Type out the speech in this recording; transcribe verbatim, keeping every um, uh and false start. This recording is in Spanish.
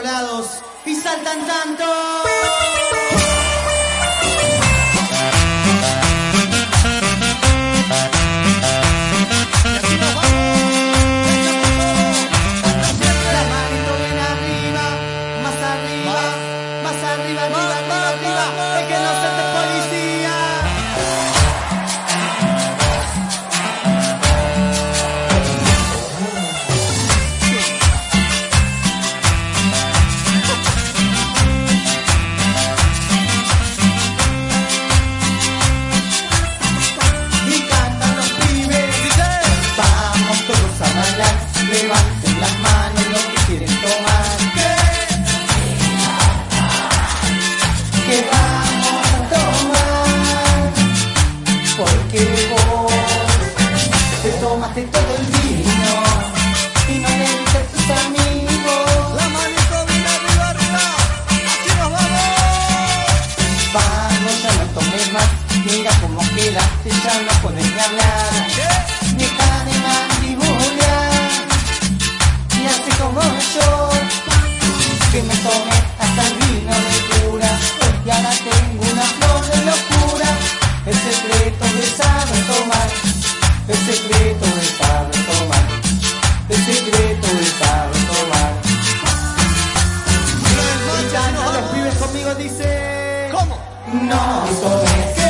lados y saltan tanto. Levanten las manos los que quieren tomar. Que vamos a tomar. Porque vos te tomaste todo el vino y no le diste a tus amigos. La manito bien arriba, arriba. Así nos vamos. Vamos, ya no tomes más. Mira cómo quedaste, ya no podés ni hablar. Deja de mandibular. Y así como yo, que me tomé hasta el vino de cura, y ahora tengo una flor de locura. El secreto de saber tomar, el secreto de saber tomar, el secreto de saber tomar. Y cantan los pibes conmigo, dice: ¿Cómo? No tomes